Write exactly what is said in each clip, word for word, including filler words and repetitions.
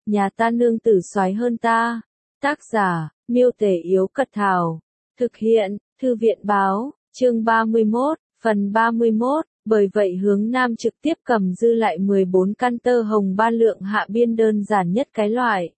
nhà ta nương tử soái hơn ta. Tác giả, Miêu Tể Yếu Cật Thảo. Thực hiện, Thư viện Báo, chương ba mươi mốt, phần ba mươi mốt. Bởi vậy hướng Nam trực tiếp cầm dư lại mười bốn căn tơ hồng ba lượng hạ biên đơn giản nhất cái loại.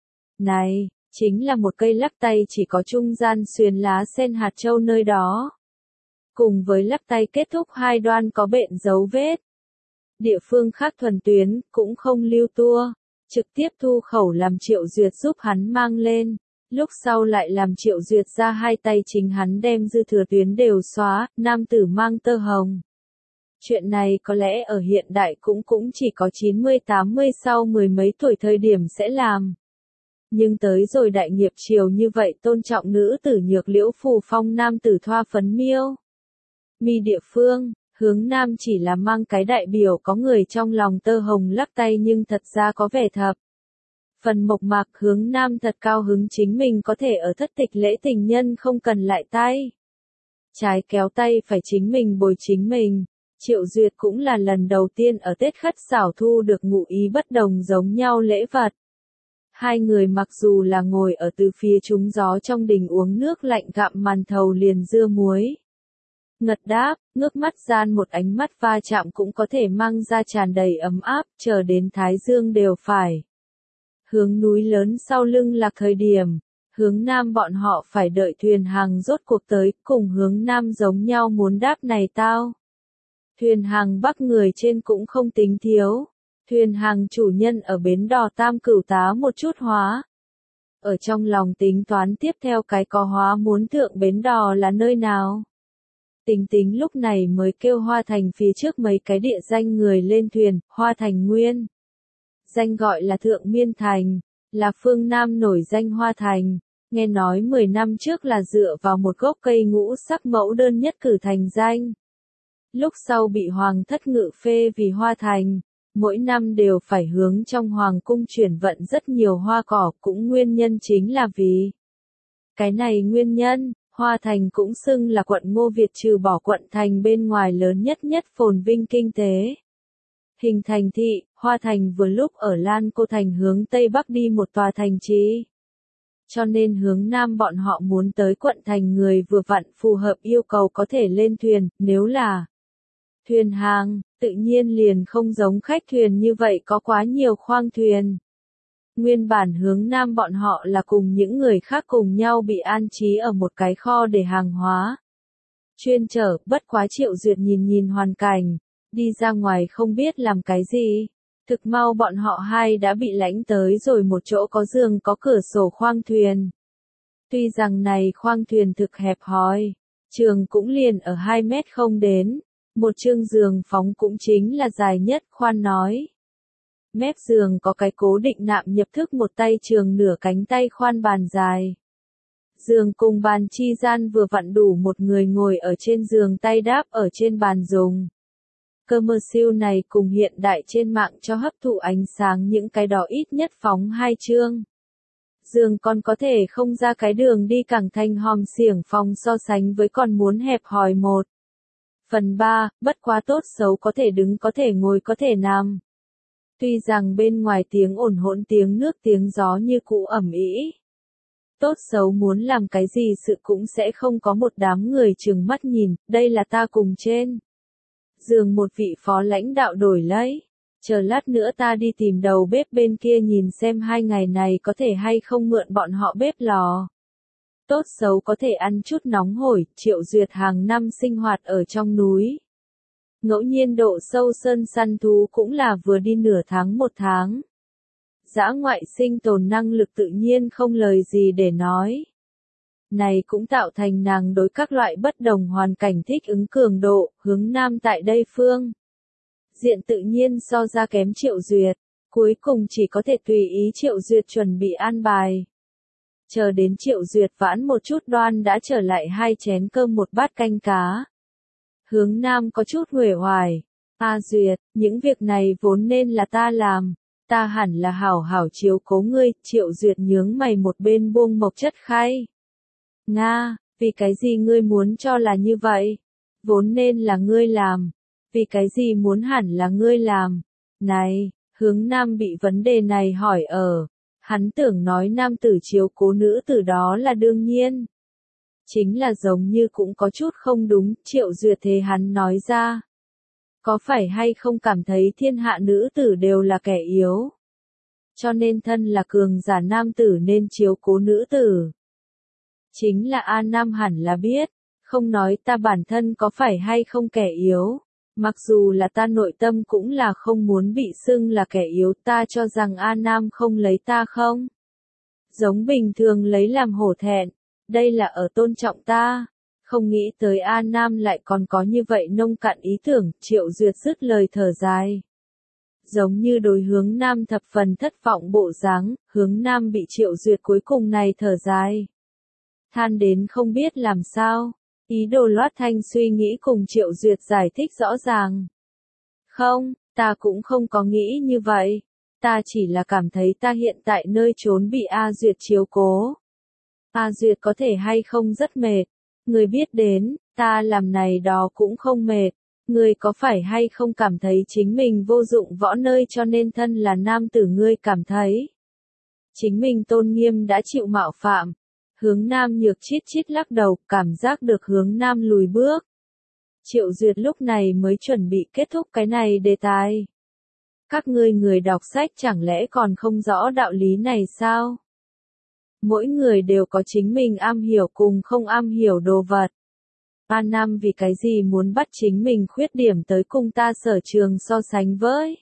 Này, chính là một cây lắc tay chỉ có trung gian xuyến lá sen hạt châu nơi đó. Cùng với lắc tay kết thúc hai đoan có bện dấu vết. Địa phương khác thuần tuyến, cũng không lưu tua. Trực tiếp thu khẩu làm Triệu Duyệt giúp hắn mang lên. Lúc sau lại làm Triệu Duyệt ra hai tay chính hắn đem dư thừa tuyến đều xóa, nam tử mang tơ hồng. Chuyện này có lẽ ở hiện đại cũng cũng chỉ có chín mươi tám mươi sau mười mấy tuổi thời điểm sẽ làm. Nhưng tới rồi đại nghiệp triều như vậy tôn trọng nữ tử nhược liễu phù phong nam tử thoa phấn miêu. Mi địa phương, hướng Nam chỉ là mang cái đại biểu có người trong lòng tơ hồng lắc tay nhưng thật ra có vẻ thập. Phần mộc mạc hướng Nam thật cao hứng chính mình có thể ở thất tịch lễ tình nhân không cần lại tay. Trái kéo tay phải chính mình bồi chính mình. Triệu Duyệt cũng là lần đầu tiên ở Tết Khất Sảo thu được ngụ ý bất đồng giống nhau lễ vật. Hai người mặc dù là ngồi ở từ phía trúng gió trong đình uống nước lạnh gặm màn thầu liền dưa muối. Ngật đáp, ngước mắt gian một ánh mắt va chạm cũng có thể mang ra tràn đầy ấm áp, chờ đến Thái Dương đều phải. Hướng núi lớn sau lưng lạc thời điểm, hướng Nam bọn họ phải đợi thuyền hàng rốt cuộc tới, cùng hướng Nam giống nhau muốn đáp này tao. Thuyền hàng Bắc người trên cũng không tính thiếu. Thuyền hàng chủ nhân ở bến đò Tam Cửu tá một chút hóa. Ở trong lòng tính toán tiếp theo cái có hóa muốn thượng bến đò là nơi nào. Tính tính lúc này mới kêu Hoa Thành phía trước mấy cái địa danh người lên thuyền, Hoa Thành Nguyên. Danh gọi là Thượng Miên Thành, là phương Nam nổi danh Hoa Thành. Nghe nói mười năm trước là dựa vào một gốc cây ngũ sắc mẫu đơn nhất cử thành danh. Lúc sau bị Hoàng thất ngự phê vì Hoa Thành, mỗi năm đều phải hướng trong Hoàng cung chuyển vận rất nhiều hoa cỏ, cũng nguyên nhân chính là vì cái này nguyên nhân, Hoa Thành cũng xưng là quận Ngô Việt trừ bỏ quận thành bên ngoài lớn nhất nhất phồn vinh kinh tế. Hình thành thị, Hoa Thành vừa lúc ở Lan Cô Thành hướng Tây Bắc đi một tòa thành trì. Cho nên hướng Nam bọn họ muốn tới quận thành người vừa vặn phù hợp yêu cầu có thể lên thuyền, nếu là thuyền hàng, tự nhiên liền không giống khách thuyền như vậy có quá nhiều khoang thuyền. Nguyên bản hướng Nam bọn họ là cùng những người khác cùng nhau bị an trí ở một cái kho để hàng hóa. Chuyên chở, bất quá Triệu Duyệt nhìn nhìn hoàn cảnh, đi ra ngoài không biết làm cái gì. Thực mau bọn họ hai đã bị lãnh tới rồi một chỗ có giường có cửa sổ khoang thuyền. Tuy rằng này khoang thuyền thực hẹp hòi, trường cũng liền ở hai mét không đến. Một chương giường phóng cũng chính là dài nhất, khoan nói. Mép giường có cái cố định nạm nhập thức một tay trường nửa cánh tay khoan bàn dài. Giường cùng bàn chi gian vừa vặn đủ một người ngồi ở trên giường tay đáp ở trên bàn dùng. Cơ mơ siêu này cùng hiện đại trên mạng cho hấp thụ ánh sáng những cái đó ít nhất phóng hai chương. Giường còn có thể không ra cái đường đi cẳng thành hòm xiểng phòng so sánh với còn muốn hẹp hòi một. Phần ba, bất quá tốt xấu có thể đứng có thể ngồi có thể nằm. Tuy rằng bên ngoài tiếng ồn hỗn tiếng nước tiếng gió như cũ ẩm ĩ. Tốt xấu muốn làm cái gì sự cũng sẽ không có một đám người trừng mắt nhìn, đây là ta cùng trên. Giường một vị phó lãnh đạo đổi lấy. Chờ lát nữa ta đi tìm đầu bếp bên kia nhìn xem hai ngày này có thể hay không mượn bọn họ bếp lò. Tốt xấu có thể ăn chút nóng hổi, Triệu Duyệt hàng năm sinh hoạt ở trong núi. Ngẫu nhiên độ sâu sơn săn thú cũng là vừa đi nửa tháng một tháng. Dã ngoại sinh tồn năng lực tự nhiên không lời gì để nói. Này cũng tạo thành nàng đối các loại bất đồng hoàn cảnh thích ứng cường độ, hướng Nam tại đây phương. Diện tự nhiên so ra kém Triệu Duyệt, cuối cùng chỉ có thể tùy ý Triệu Duyệt chuẩn bị an bài. Chờ đến Triệu Duyệt vãn một chút đoan đã trở lại hai chén cơm một bát canh cá. Hướng Nam có chút uể oải. A Duyệt, những việc này vốn nên là ta làm. Ta hẳn là hảo hảo chiếu cố ngươi. Triệu Duyệt nhướng mày một bên buông mộc chất khay. Nga, vì cái gì ngươi muốn cho là như vậy? Vốn nên là ngươi làm. Vì cái gì muốn hẳn là ngươi làm? Này, Hướng Nam bị vấn đề này hỏi ở. Hắn tưởng nói nam tử chiếu cố nữ tử đó là đương nhiên. Chính là giống như cũng có chút không đúng, Triệu Duyệt thế hắn nói ra. Có phải hay không cảm thấy thiên hạ nữ tử đều là kẻ yếu? Cho nên thân là cường giả nam tử nên chiếu cố nữ tử. Chính là A Nam hẳn là biết, không nói ta bản thân có phải hay không kẻ yếu. Mặc dù là ta nội tâm cũng là không muốn bị xưng là kẻ yếu, ta cho rằng A Nam không lấy ta không? Giống bình thường lấy làm hổ thẹn, đây là ở tôn trọng ta. Không nghĩ tới A Nam lại còn có như vậy nông cạn ý tưởng, Triệu Duyệt dứt lời thở dài. Giống như đối Hướng Nam thập phần thất vọng bộ dáng, Hướng Nam bị Triệu Duyệt cuối cùng này thở dài. Than đến không biết làm sao. Ý đồ loát thanh suy nghĩ cùng Triệu Duyệt giải thích rõ ràng. Không, ta cũng không có nghĩ như vậy. Ta chỉ là cảm thấy ta hiện tại nơi trốn bị A Duyệt chiếu cố. A Duyệt có thể hay không rất mệt. Người biết đến, ta làm này đó cũng không mệt. Người có phải hay không cảm thấy chính mình vô dụng võ nơi cho nên thân là nam tử ngươi cảm thấy. Chính mình tôn nghiêm đã chịu mạo phạm. Hướng Nam nhược chít chít lắc đầu, cảm giác được Hướng Nam lùi bước. Triệu Duyệt lúc này mới chuẩn bị kết thúc cái này đề tài. Các ngươi người đọc sách chẳng lẽ còn không rõ đạo lý này sao? Mỗi người đều có chính mình am hiểu cùng không am hiểu đồ vật. A Nam vì cái gì muốn bắt chính mình khuyết điểm tới cùng ta sở trường so sánh với?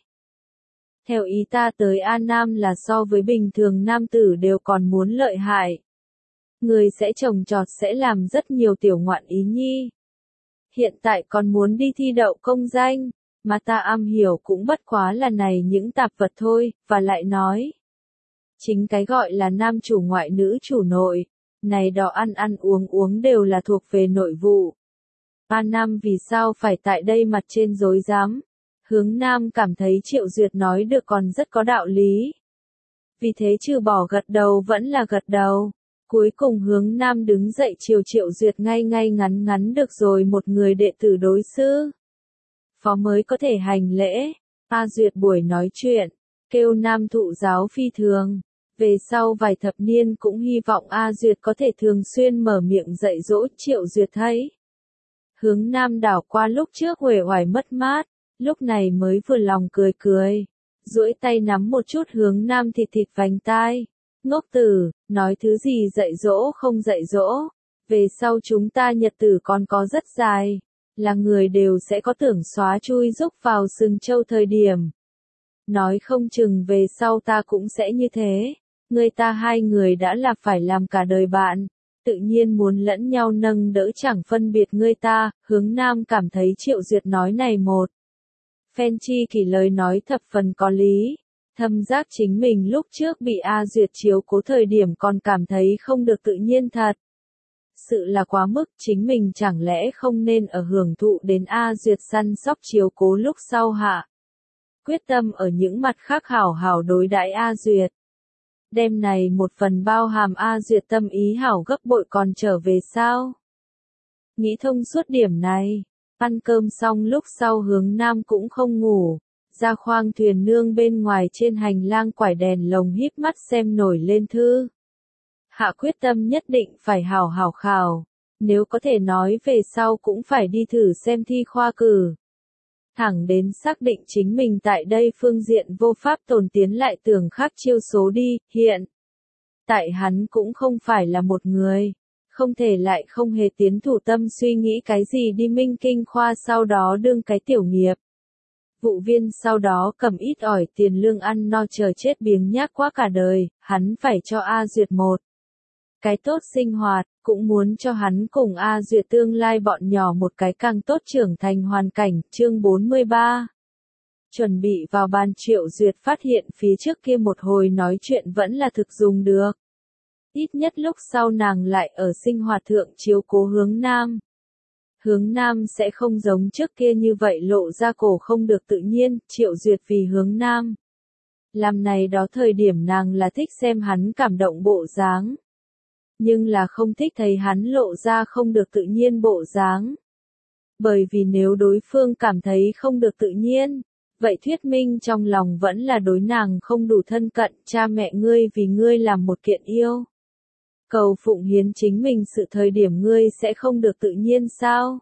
Theo ý ta tới A Nam là so với bình thường nam tử đều còn muốn lợi hại. Người sẽ trồng trọt sẽ làm rất nhiều tiểu ngoạn ý nhi. Hiện tại còn muốn đi thi đậu công danh, mà ta am hiểu cũng bất quá là này những tạp vật thôi, và lại nói. Chính cái gọi là nam chủ ngoại nữ chủ nội, này đó ăn ăn uống uống đều là thuộc về nội vụ. A Nam vì sao phải tại đây mặt trên dối dám? Hướng Nam cảm thấy Triệu Duyệt nói được còn rất có đạo lý. Vì thế trừ bỏ gật đầu vẫn là gật đầu. Cuối cùng Hướng Nam đứng dậy chiều Triệu Duyệt ngay ngay ngắn ngắn được rồi một người đệ tử đối sư. Phó mới có thể hành lễ. A Duyệt buổi nói chuyện, kêu Nam thụ giáo phi thường. Về sau vài thập niên cũng hy vọng A Duyệt có thể thường xuyên mở miệng dạy dỗ. Triệu Duyệt thấy. Hướng Nam đảo qua lúc trước uể oải mất mát, lúc này mới vừa lòng cười cười. Duỗi tay nắm một chút Hướng Nam thịt thịt vành tai. Ngốc tử, nói thứ gì dạy dỗ không dạy dỗ. Về sau chúng ta nhật tử còn có rất dài. Là người đều sẽ có tưởng xóa chui rúc vào sừng châu thời điểm. Nói không chừng về sau ta cũng sẽ như thế. Người ta hai người đã là phải làm cả đời bạn. Tự nhiên muốn lẫn nhau nâng đỡ chẳng phân biệt người ta. Hướng Nam cảm thấy Triệu Duyệt nói này một phen chi kỷ lời nói thập phần có lý. Thâm giác chính mình lúc trước bị A Duyệt chiếu cố thời điểm còn cảm thấy không được tự nhiên thật. Sự là quá mức, chính mình chẳng lẽ không nên ở hưởng thụ đến A Duyệt săn sóc chiếu cố lúc sau hạ. Quyết tâm ở những mặt khác hảo hảo đối đãi A Duyệt. Đêm này một phần bao hàm A Duyệt tâm ý hảo gấp bội còn trở về sao? Nghĩ thông suốt điểm này, ăn cơm xong lúc sau Hướng Nam cũng không ngủ. Ra khoang thuyền nương bên ngoài trên hành lang quải đèn lồng híp mắt xem nổi lên thư. Hạ quyết tâm nhất định phải hảo hảo khảo, nếu có thể nói về sau cũng phải đi thử xem thi khoa cử. Thẳng đến xác định chính mình tại đây phương diện vô pháp tồn tiến lại tưởng khác chiêu số đi, hiện. Tại hắn cũng không phải là một người, không thể lại không hề tiến thủ tâm suy nghĩ cái gì đi minh kinh khoa sau đó đương cái tiểu nghiệp. Vụ viên sau đó cầm ít ỏi tiền lương ăn no chờ chết biếng nhác quá cả đời, hắn phải cho A Duyệt một cái tốt sinh hoạt, cũng muốn cho hắn cùng A Duyệt tương lai bọn nhỏ một cái càng tốt trưởng thành hoàn cảnh. Chương bốn mươi ba. Chuẩn bị vào bàn Triệu Duyệt phát hiện phía trước kia một hồi nói chuyện vẫn là thực dùng được. Ít nhất lúc sau nàng lại ở sinh hoạt thượng chiếu cố Hướng Nam. Hướng Nam sẽ không giống trước kia như vậy lộ ra cổ không được tự nhiên. Triệu Duyệt vì Hướng Nam làm này đó thời điểm nàng là thích xem hắn cảm động bộ dáng. Nhưng là không thích thấy hắn lộ ra không được tự nhiên bộ dáng. Bởi vì nếu đối phương cảm thấy không được tự nhiên, vậy thuyết minh trong lòng vẫn là đối nàng không đủ thân cận, cha mẹ ngươi vì ngươi làm một kiện yêu. Cầu phụng hiến chính mình sự thời điểm ngươi sẽ không được tự nhiên sao?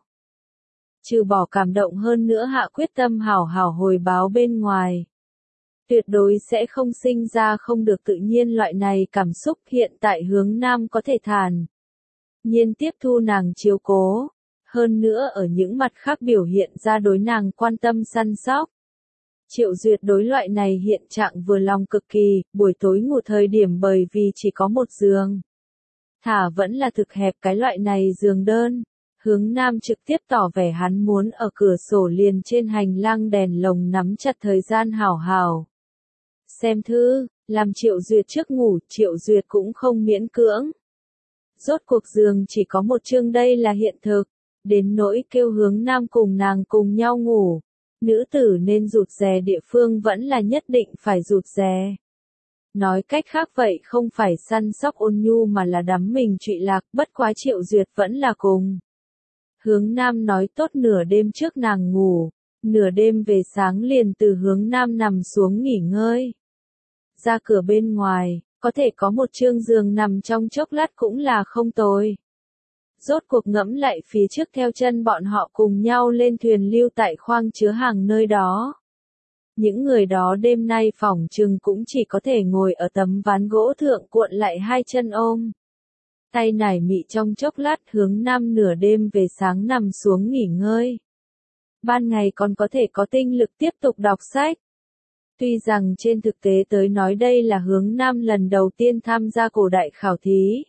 Trừ bỏ cảm động hơn nữa hạ quyết tâm hảo hảo hồi báo bên ngoài. Tuyệt đối sẽ không sinh ra không được tự nhiên loại này cảm xúc. Hiện tại Hướng Nam có thể thản nhiên tiếp thu nàng chiếu cố, hơn nữa ở những mặt khác biểu hiện ra đối nàng quan tâm săn sóc. Triệu Duyệt đối loại này hiện trạng vừa lòng cực kỳ, buổi tối ngủ thời điểm bởi vì chỉ có một giường. Thả vẫn là thực hẹp cái loại này giường đơn. Hướng Nam trực tiếp tỏ vẻ hắn muốn ở cửa sổ liền trên hành lang đèn lồng nắm chặt thời gian hảo hảo. Xem thư, làm Triệu Duyệt trước ngủ, Triệu Duyệt cũng không miễn cưỡng. Rốt cuộc giường chỉ có một chương đây là hiện thực, đến nỗi kêu Hướng Nam cùng nàng cùng nhau ngủ. Nữ tử nên rụt rè địa phương vẫn là nhất định phải rụt rè. Nói cách khác vậy không phải săn sóc ôn nhu mà là đắm mình trụy lạc, bất quá Triệu Duyệt vẫn là cùng. Hướng Nam nói tốt nửa đêm trước nàng ngủ, nửa đêm về sáng liền từ Hướng Nam nằm xuống nghỉ ngơi. Ra cửa bên ngoài, có thể có một chương giường nằm trong chốc lát cũng là không tồi. Rốt cuộc ngẫm lại phía trước theo chân bọn họ cùng nhau lên thuyền lưu tại khoang chứa hàng nơi đó. Những người đó đêm nay phỏng chừng cũng chỉ có thể ngồi ở tấm ván gỗ thượng cuộn lại hai chân ôm. Tay nải mị trong chốc lát Hướng Nam nửa đêm về sáng nằm xuống nghỉ ngơi. Ban ngày còn có thể có tinh lực tiếp tục đọc sách. Tuy rằng trên thực tế tới nói đây là Hướng Nam lần đầu tiên tham gia cổ đại khảo thí.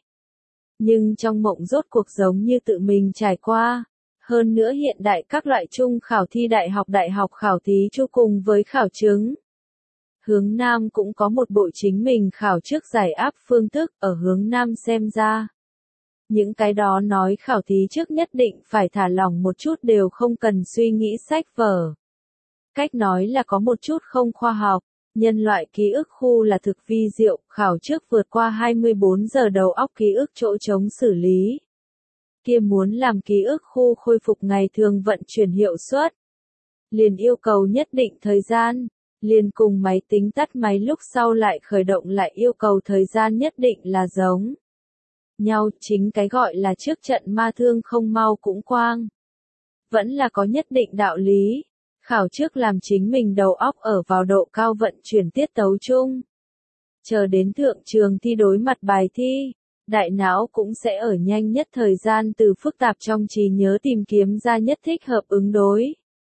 Nhưng trong mộng rốt cuộc giống như tự mình trải qua. Hơn nữa hiện đại các loại chung khảo thi đại học đại học khảo thí chu cùng với khảo chứng. Hướng Nam cũng có một bộ chính mình khảo trước giải áp phương thức ở Hướng Nam xem ra. Những cái đó nói khảo thí trước nhất định phải thả lỏng một chút đều không cần suy nghĩ sách vở. Cách nói là có một chút không khoa học, nhân loại ký ức khu là thực vi diệu, khảo trước vượt qua hai mươi bốn giờ đầu óc ký ức chỗ trống xử lý. Kia muốn làm ký ức khu khôi phục ngày thường vận chuyển hiệu suất. Liền yêu cầu nhất định thời gian, liền cùng máy tính tắt máy lúc sau lại khởi động lại yêu cầu thời gian nhất định là giống nhau, chính cái gọi là trước trận ma thương không mau cũng quang. Vẫn là có nhất định đạo lý, khảo trước làm chính mình đầu óc ở vào độ cao vận chuyển tiết tấu chung. Chờ đến thượng trường thi đối mặt bài thi, đại não cũng sẽ ở nhanh nhất thời gian từ phức tạp trong trí nhớ tìm kiếm ra nhất thích hợp ứng đối.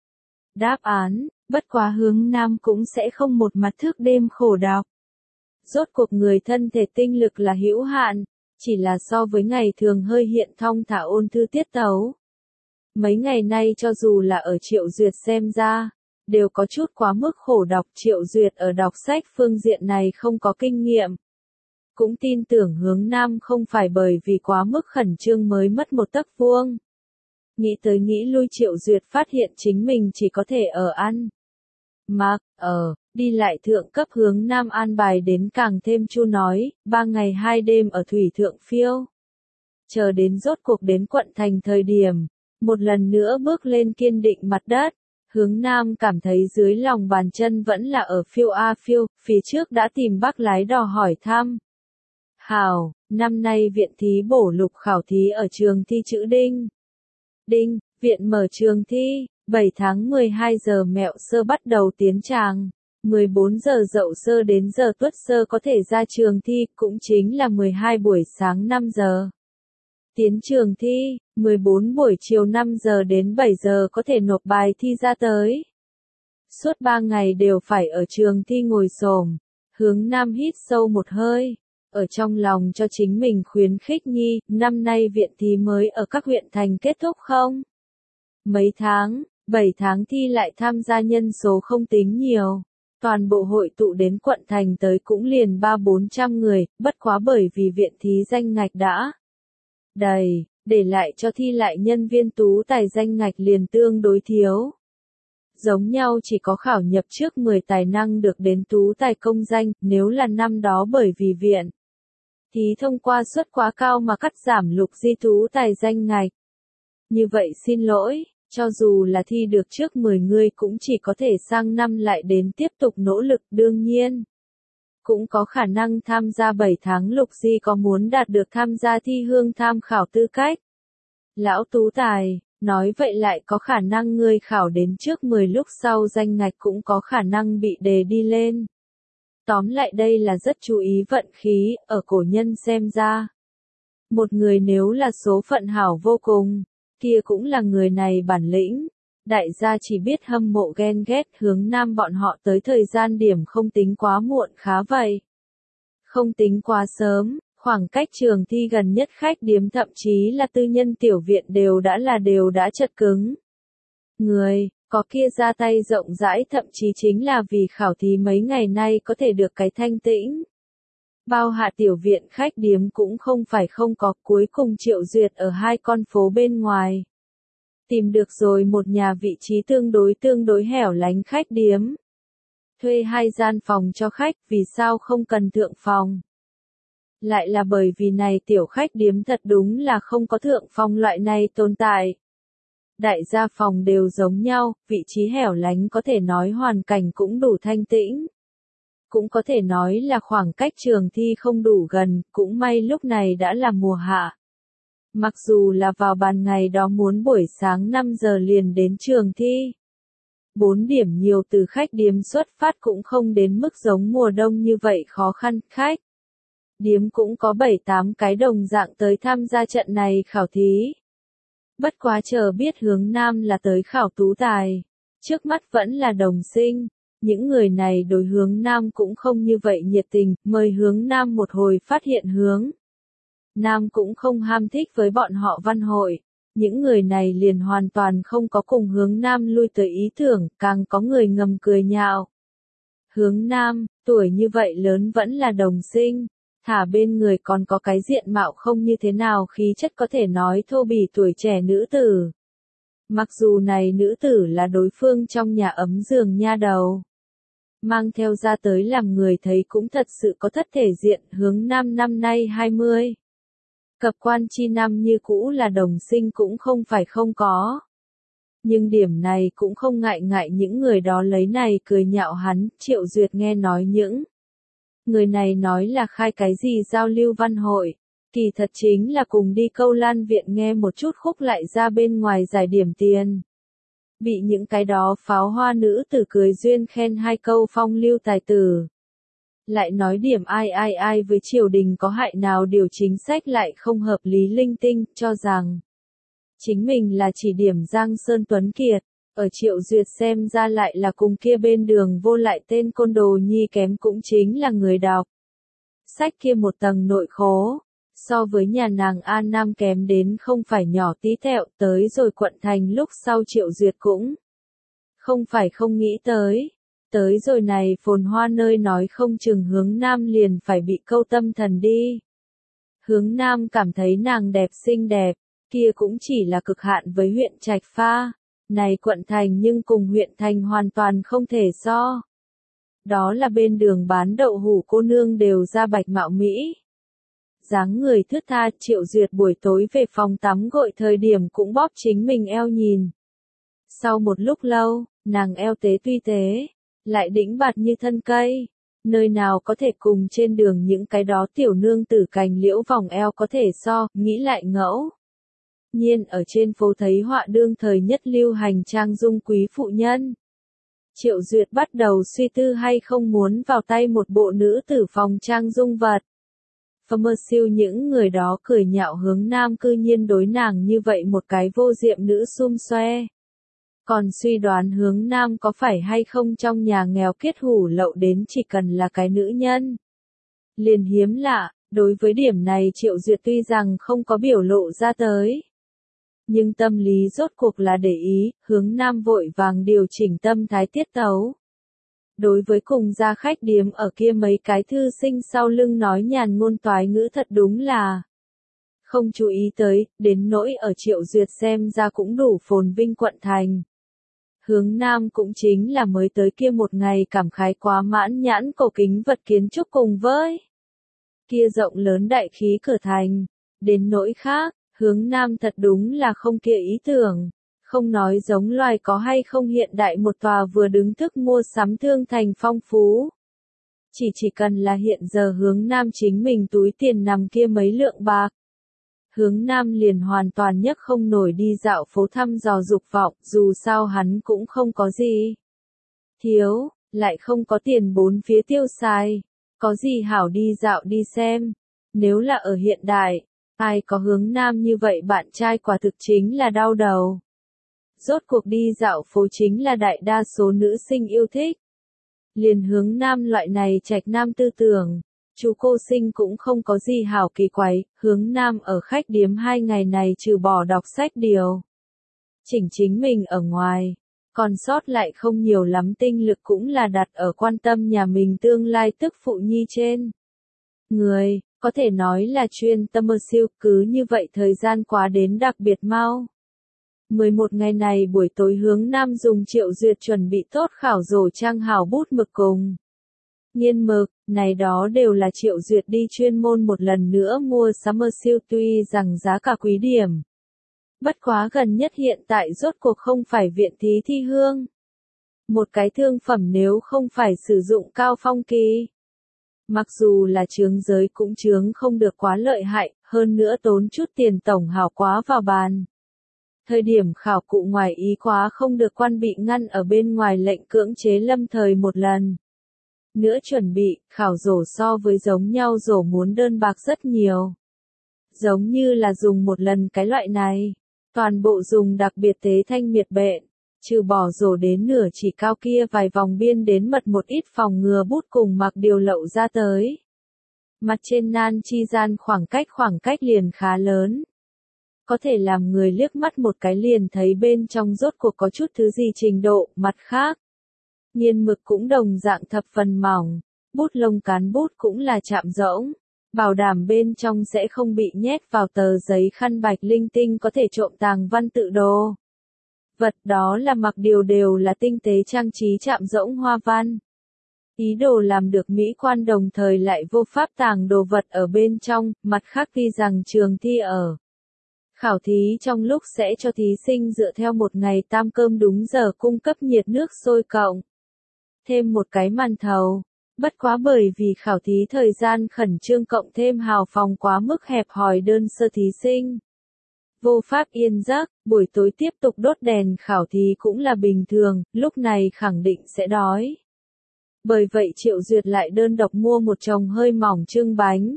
Đáp án, bất quá Hướng Nam cũng sẽ không một mặt thức đêm khổ đọc. Rốt cuộc người thân thể tinh lực là hữu hạn, chỉ là so với ngày thường hơi hiện thong thả ôn thư tiết tấu. Mấy ngày nay cho dù là ở Triệu Duyệt xem ra, đều có chút quá mức khổ đọc. Triệu Duyệt ở đọc sách phương diện này không có kinh nghiệm. Cũng tin tưởng Hướng Nam không phải bởi vì quá mức khẩn trương mới mất một tấc vuông. Nghĩ tới nghĩ lui Triệu Duyệt phát hiện chính mình chỉ có thể ở ăn, mặc, ở, đi lại thượng cấp Hướng Nam an bài đến càng thêm chu nói, ba ngày hai đêm ở thủy thượng phiêu. Chờ đến rốt cuộc đến quận thành thời điểm, một lần nữa bước lên kiên định mặt đất, Hướng Nam cảm thấy dưới lòng bàn chân vẫn là ở phiêu a phiêu, phía trước đã tìm bác lái đò hỏi thăm. Hào, năm nay viện thí bổ lục khảo thí ở trường thi chữ Đinh. Đinh, viện mở trường thi, bảy tháng mười hai giờ mẹo sơ bắt đầu tiến tràng, mười bốn giờ dậu sơ đến giờ tuất sơ có thể ra trường thi, cũng chính là mười hai buổi sáng năm giờ. Tiến trường thi, mười bốn buổi chiều năm giờ đến bảy giờ có thể nộp bài thi ra tới. Suốt ba ngày đều phải ở trường thi ngồi xổm. Hướng Nam hít sâu một hơi, ở trong lòng cho chính mình khuyến khích nhi, năm nay viện thí mới ở các huyện thành kết thúc không? Mấy tháng, bảy tháng thi lại tham gia nhân số không tính nhiều. Toàn bộ hội tụ đến quận thành tới cũng liền ba bốn trăm người, bất quá bởi vì viện thí danh ngạch đã đầy, để lại cho thi lại nhân viên tú tài danh ngạch liền tương đối thiếu. Giống nhau chỉ có khảo nhập trước mười tài năng được đến tú tài công danh, nếu là năm đó bởi vì viện thí thông qua suất quá cao mà cắt giảm lục di tú tài danh ngạch. Như vậy xin lỗi, Cho dù là thi được trước mười người cũng chỉ có thể sang năm lại đến tiếp tục nỗ lực, đương nhiên. Cũng có khả năng tham gia bảy tháng Lục Di có muốn đạt được tham gia thi hương tham khảo tư cách. Lão Tú Tài, nói vậy lại có khả năng ngươi khảo đến trước mười lúc sau danh ngạch cũng có khả năng bị đề đi lên. Tóm lại đây là rất chú ý vận khí, ở cổ nhân xem ra. Một người nếu là số phận hảo vô cùng, kia cũng là người này bản lĩnh. Đại gia chỉ biết hâm mộ ghen ghét Hướng Nam bọn họ tới thời gian điểm không tính quá muộn khá vậy. Không tính quá sớm, khoảng cách trường thi gần nhất khách điếm thậm chí là tư nhân tiểu viện đều đã là đều đã chật cứng. Người, có kia ra tay rộng rãi thậm chí chính là vì khảo thí mấy ngày nay có thể được cái thanh tĩnh. Bao hạ tiểu viện khách điếm cũng không phải không có, cuối cùng Triệu Duyệt ở hai con phố bên ngoài. Tìm được rồi một nhà vị trí tương đối tương đối hẻo lánh khách điếm. Thuê hai gian phòng cho khách, vì sao không cần thượng phòng? Lại là bởi vì này tiểu khách điếm thật đúng là không có thượng phòng loại này tồn tại. Đại gia phòng đều giống nhau, vị trí hẻo lánh có thể nói hoàn cảnh cũng đủ thanh tĩnh. Cũng có thể nói là khoảng cách trường thi không đủ gần, cũng may lúc này đã là mùa hạ. Mặc dù là vào ban ngày đó muốn buổi sáng năm giờ liền đến trường thi. bốn điểm nhiều từ khách điếm xuất phát cũng không đến mức giống mùa đông như vậy khó khăn, khách điếm cũng có bảy tám cái đồng dạng tới tham gia trận này khảo thí. Bất quá chờ biết Hướng Nam là tới khảo tú tài. Trước mắt vẫn là đồng sinh. Những người này đối Hướng Nam cũng không như vậy nhiệt tình, mời Hướng Nam một hồi phát hiện Hướng Nam cũng không ham thích với bọn họ văn hội. Những người này liền hoàn toàn không có cùng Hướng Nam lui tới ý tưởng, càng có người ngầm cười nhạo. Hướng Nam, tuổi như vậy lớn vẫn là đồng sinh, thả bên người còn có cái diện mạo không như thế nào khí chất có thể nói thô bỉ tuổi trẻ nữ tử. Mặc dù này nữ tử là đối phương trong nhà ấm giường nha đầu. Mang theo ra tới làm người thấy cũng thật sự có thất thể diện. Hướng Nam năm nay hai mươi. Cập quan chi năm như cũ là đồng sinh cũng không phải không có. Nhưng điểm này cũng không ngại ngại những người đó lấy này cười nhạo hắn. Triệu Duyệt nghe nói những người này nói là khai cái gì giao lưu văn hội. Kỳ thật chính là cùng đi câu lan viện nghe một chút khúc lại ra bên ngoài giải điểm tiền. Bị những cái đó pháo hoa nữ tử cười duyên khen hai câu phong lưu tài tử. Lại nói điểm ai ai ai với triều đình có hại nào điều chính sách lại không hợp lý linh tinh, cho rằng chính mình là chỉ điểm Giang Sơn Tuấn Kiệt, ở Triệu Duyệt xem ra lại là cùng kia bên đường vô lại tên côn đồ nhi kém cũng chính là người đọc. Sách kia một tầng nội khố, so với nhà nàng An Nam kém đến không phải nhỏ tí tẹo, tới rồi quận thành lúc sau Triệu Duyệt cũng không phải không nghĩ tới. Tới rồi này phồn hoa nơi nói không chừng Hướng Nam liền phải bị câu tâm thần đi. Hướng Nam cảm thấy nàng đẹp xinh đẹp, kia cũng chỉ là cực hạn với huyện Trạch Pha. Này quận thành nhưng cùng huyện thành hoàn toàn không thể so. Đó là bên đường bán đậu hủ cô nương đều ra bạch mạo Mỹ. Dáng người thướt tha. Triệu Duyệt buổi tối về phòng tắm gội thời điểm cũng bóp chính mình eo nhìn. Sau một lúc lâu, nàng eo tế tuy tế, lại đĩnh bạt như thân cây. Nơi nào có thể cùng trên đường những cái đó tiểu nương tử cành liễu vòng eo có thể so, nghĩ lại ngẫu. Nhiên ở trên phố thấy họa đương thời nhất lưu hành trang dung quý phụ nhân. Triệu Duyệt bắt đầu suy tư hay không muốn vào tay một bộ nữ tử phòng trang dung vật. Phơ siêu những người đó cười nhạo Hướng Nam cư nhiên đối nàng như vậy một cái vô diệm nữ xum xoe. Còn suy đoán Hướng Nam có phải hay không trong nhà nghèo kiết hủ lậu đến chỉ cần là cái nữ nhân. Liền hiếm lạ, đối với điểm này Triệu Duyệt tuy rằng không có biểu lộ ra tới. Nhưng tâm lý rốt cuộc là để ý, Hướng Nam vội vàng điều chỉnh tâm thái tiết tấu. Đối với cùng gia khách điếm ở kia mấy cái thư sinh sau lưng nói nhàn ngôn toái ngữ thật đúng là không chú ý tới, đến nỗi ở Triệu Duyệt xem ra cũng đủ phồn vinh quận thành. Hướng Nam cũng chính là mới tới kia một ngày cảm khái quá mãn nhãn cổ kính vật kiến trúc cùng với kia rộng lớn đại khí cửa thành. Đến nỗi khác, Hướng Nam thật đúng là không kia ý tưởng. Không nói giống loài có hay không hiện đại một tòa vừa đứng thức mua sắm thương thành phong phú. Chỉ chỉ cần là hiện giờ hướng nam chính mình túi tiền nằm kia mấy lượng bạc. Hướng nam liền hoàn toàn nhấc không nổi đi dạo phố thăm dò dục vọng, dù sao hắn cũng không có gì thiếu, lại không có tiền bốn phía tiêu xài, có gì hảo đi dạo đi xem. Nếu là ở hiện đại, ai có hướng nam như vậy bạn trai quả thực chính là đau đầu. Rốt cuộc đi dạo phố chính là đại đa số nữ sinh yêu thích. Liền hướng nam loại này trạch nam tư tưởng, chú cô sinh cũng không có gì hảo kỳ quái, hướng nam ở khách điếm hai ngày này trừ bỏ đọc sách điều. Chỉnh chính mình ở ngoài, còn sót lại không nhiều lắm tinh lực cũng là đặt ở quan tâm nhà mình tương lai tức phụ nhi trên. Người, có thể nói là chuyên tâm mơ siêu, cứ như vậy thời gian quá đến đặc biệt mau. mười một ngày này buổi tối hướng nam dùng Triệu Duyệt chuẩn bị tốt khảo rổ trang hảo bút mực cùng nghiên mực, này đó đều là Triệu Duyệt đi chuyên môn một lần nữa mua Summer Sale tuy rằng giá cả quý điểm. Bất quá gần nhất hiện tại rốt cuộc không phải viện thí thi hương. Một cái thương phẩm nếu không phải sử dụng cao phong kỳ. Mặc dù là chướng giới cũng chướng không được quá lợi hại, hơn nữa tốn chút tiền tổng hảo quá vào bàn. Thời điểm khảo cụ ngoài ý quá không được quan bị ngăn ở bên ngoài lệnh cưỡng chế lâm thời một lần. Nữa chuẩn bị, khảo rổ so với giống nhau rổ muốn đơn bạc rất nhiều. Giống như là dùng một lần cái loại này, toàn bộ dùng đặc biệt tế thanh miệt bện, trừ bỏ rổ đến nửa chỉ cao kia vài vòng biên đến mật một ít phòng ngừa bút cùng mặc điều lậu ra tới. Mặt trên nan chi gian khoảng cách khoảng cách liền khá lớn. Có thể làm người liếc mắt một cái liền thấy bên trong rốt cuộc có chút thứ gì trình độ, mặt khác. Nghiên mực cũng đồng dạng thập phần mỏng, bút lông cán bút cũng là chạm rỗng, bảo đảm bên trong sẽ không bị nhét vào tờ giấy khăn bạch linh tinh có thể trộm tàng văn tự đồ. Vật đó là mặc điều đều là tinh tế trang trí chạm rỗng hoa văn. Ý đồ làm được mỹ quan đồng thời lại vô pháp tàng đồ vật ở bên trong, mặt khác tuy rằng trường thi ở khảo thí trong lúc sẽ cho thí sinh dựa theo một ngày tam cơm đúng giờ cung cấp nhiệt nước sôi cộng. Thêm một cái màn thầu. Bất quá bởi vì khảo thí thời gian khẩn trương cộng thêm hào phòng quá mức hẹp hòi đơn sơ thí sinh. Vô pháp yên giấc, buổi tối tiếp tục đốt đèn khảo thí cũng là bình thường, lúc này khẳng định sẽ đói. Bởi vậy Triệu Duyệt lại đơn độc mua một chồng hơi mỏng trưng bánh.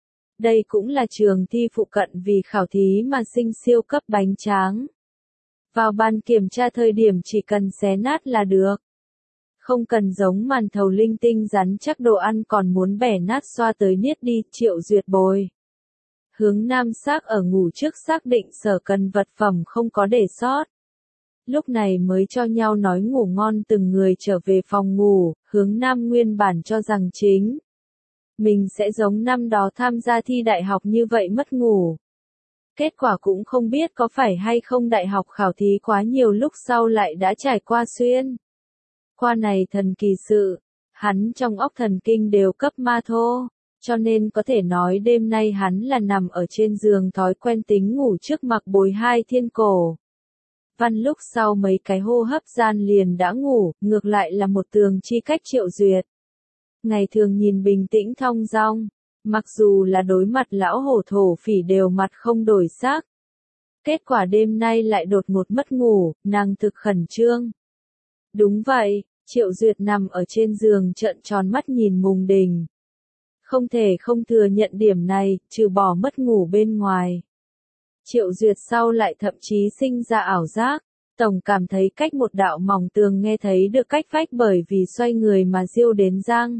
Đây cũng là trường thi phụ cận vì khảo thí mà sinh siêu cấp bánh tráng. Vào bàn kiểm tra thời điểm chỉ cần xé nát là được. Không cần giống màn thầu linh tinh rắn chắc đồ ăn còn muốn bẻ nát xoa tới niết đi, Triệu Duyệt bồi. Hướng nam xác ở ngủ trước xác định sở cần vật phẩm không có để sót. Lúc này mới cho nhau nói ngủ ngon từng người trở về phòng ngủ, hướng nam nguyên bản cho rằng chính. Mình sẽ giống năm đó tham gia thi đại học như vậy mất ngủ. Kết quả cũng không biết có phải hay không đại học khảo thí quá nhiều lúc sau lại đã trải qua xuyên. Qua này thần kỳ sự, hắn trong óc thần kinh đều cấp ma thô, cho nên có thể nói đêm nay hắn là nằm ở trên giường thói quen tính ngủ trước mặc bồi hai thiên cổ. Văn lúc sau mấy cái hô hấp gian liền đã ngủ, ngược lại là một tường chi cách Triệu Duyệt. Ngày thường nhìn bình tĩnh thong dong, mặc dù là đối mặt lão hổ thổ phỉ đều mặt không đổi sắc. Kết quả đêm nay lại đột ngột mất ngủ, nàng thực khẩn trương. Đúng vậy, Triệu Duyệt nằm ở trên giường trợn tròn mắt nhìn mùng đình. Không thể không thừa nhận điểm này, trừ bỏ mất ngủ bên ngoài. Triệu Duyệt sau lại thậm chí sinh ra ảo giác, tổng cảm thấy cách một đạo mỏng tường nghe thấy được cách vách bởi vì xoay người mà diêu đến răng.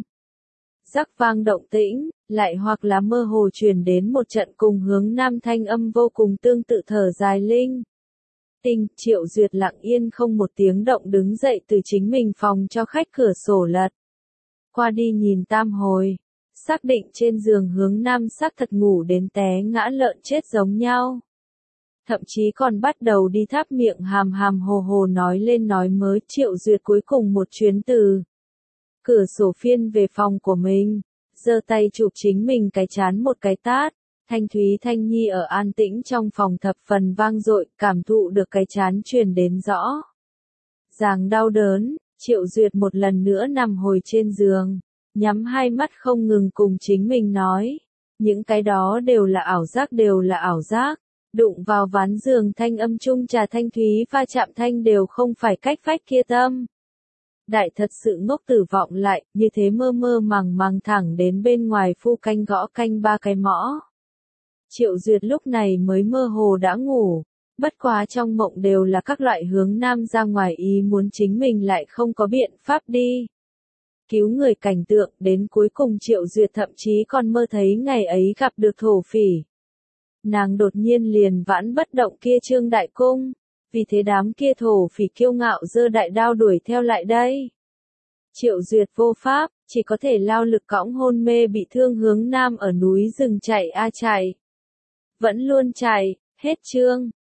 Rắc vang động tĩnh, lại hoặc là mơ hồ truyền đến một trận cùng hướng nam thanh âm vô cùng tương tự thở dài linh. Tinh, Triệu Duyệt lặng yên không một tiếng động đứng dậy từ chính mình phòng cho khách cửa sổ lật. Qua đi nhìn tam hồi, xác định trên giường hướng nam xác thật ngủ đến té ngã lợn chết giống nhau. Thậm chí còn bắt đầu đi tháp miệng hàm hàm hồ hồ nói lên nói mới. Triệu Duyệt cuối cùng một chuyến từ cửa sổ phiên về phòng của mình, giơ tay chụp chính mình cái chán một cái tát, Thanh Thúy Thanh Nhi ở an tĩnh trong phòng thập phần vang dội, cảm thụ được cái chán truyền đến rõ ràng đau đớn. Triệu Duyệt một lần nữa nằm hồi trên giường, nhắm hai mắt không ngừng cùng chính mình nói, những cái đó đều là ảo giác, đều là ảo giác. Đụng vào ván giường thanh âm chung trà thanh thúy va chạm thanh đều không phải cách phách kia tâm. Đại thật sự ngốc tử vọng lại, như thế mơ mơ màng màng thẳng đến bên ngoài phu canh gõ canh ba cái mõ. Triệu Duyệt lúc này mới mơ hồ đã ngủ, bất quá trong mộng đều là các loại hướng nam ra ngoài ý muốn chính mình lại không có biện pháp đi cứu người cảnh tượng, đến cuối cùng Triệu Duyệt thậm chí còn mơ thấy ngày ấy gặp được thổ phỉ. Nàng đột nhiên liền vãn bất động kia Trương Đại Cung, vì thế đám kia thổ phỉ kiêu ngạo giơ đại đao đuổi theo lại đây. Triệu Duyệt vô pháp, chỉ có thể lao lực cõng hôn mê bị thương hướng nam ở núi rừng chạy a chạy. Vẫn luôn chạy, hết chương.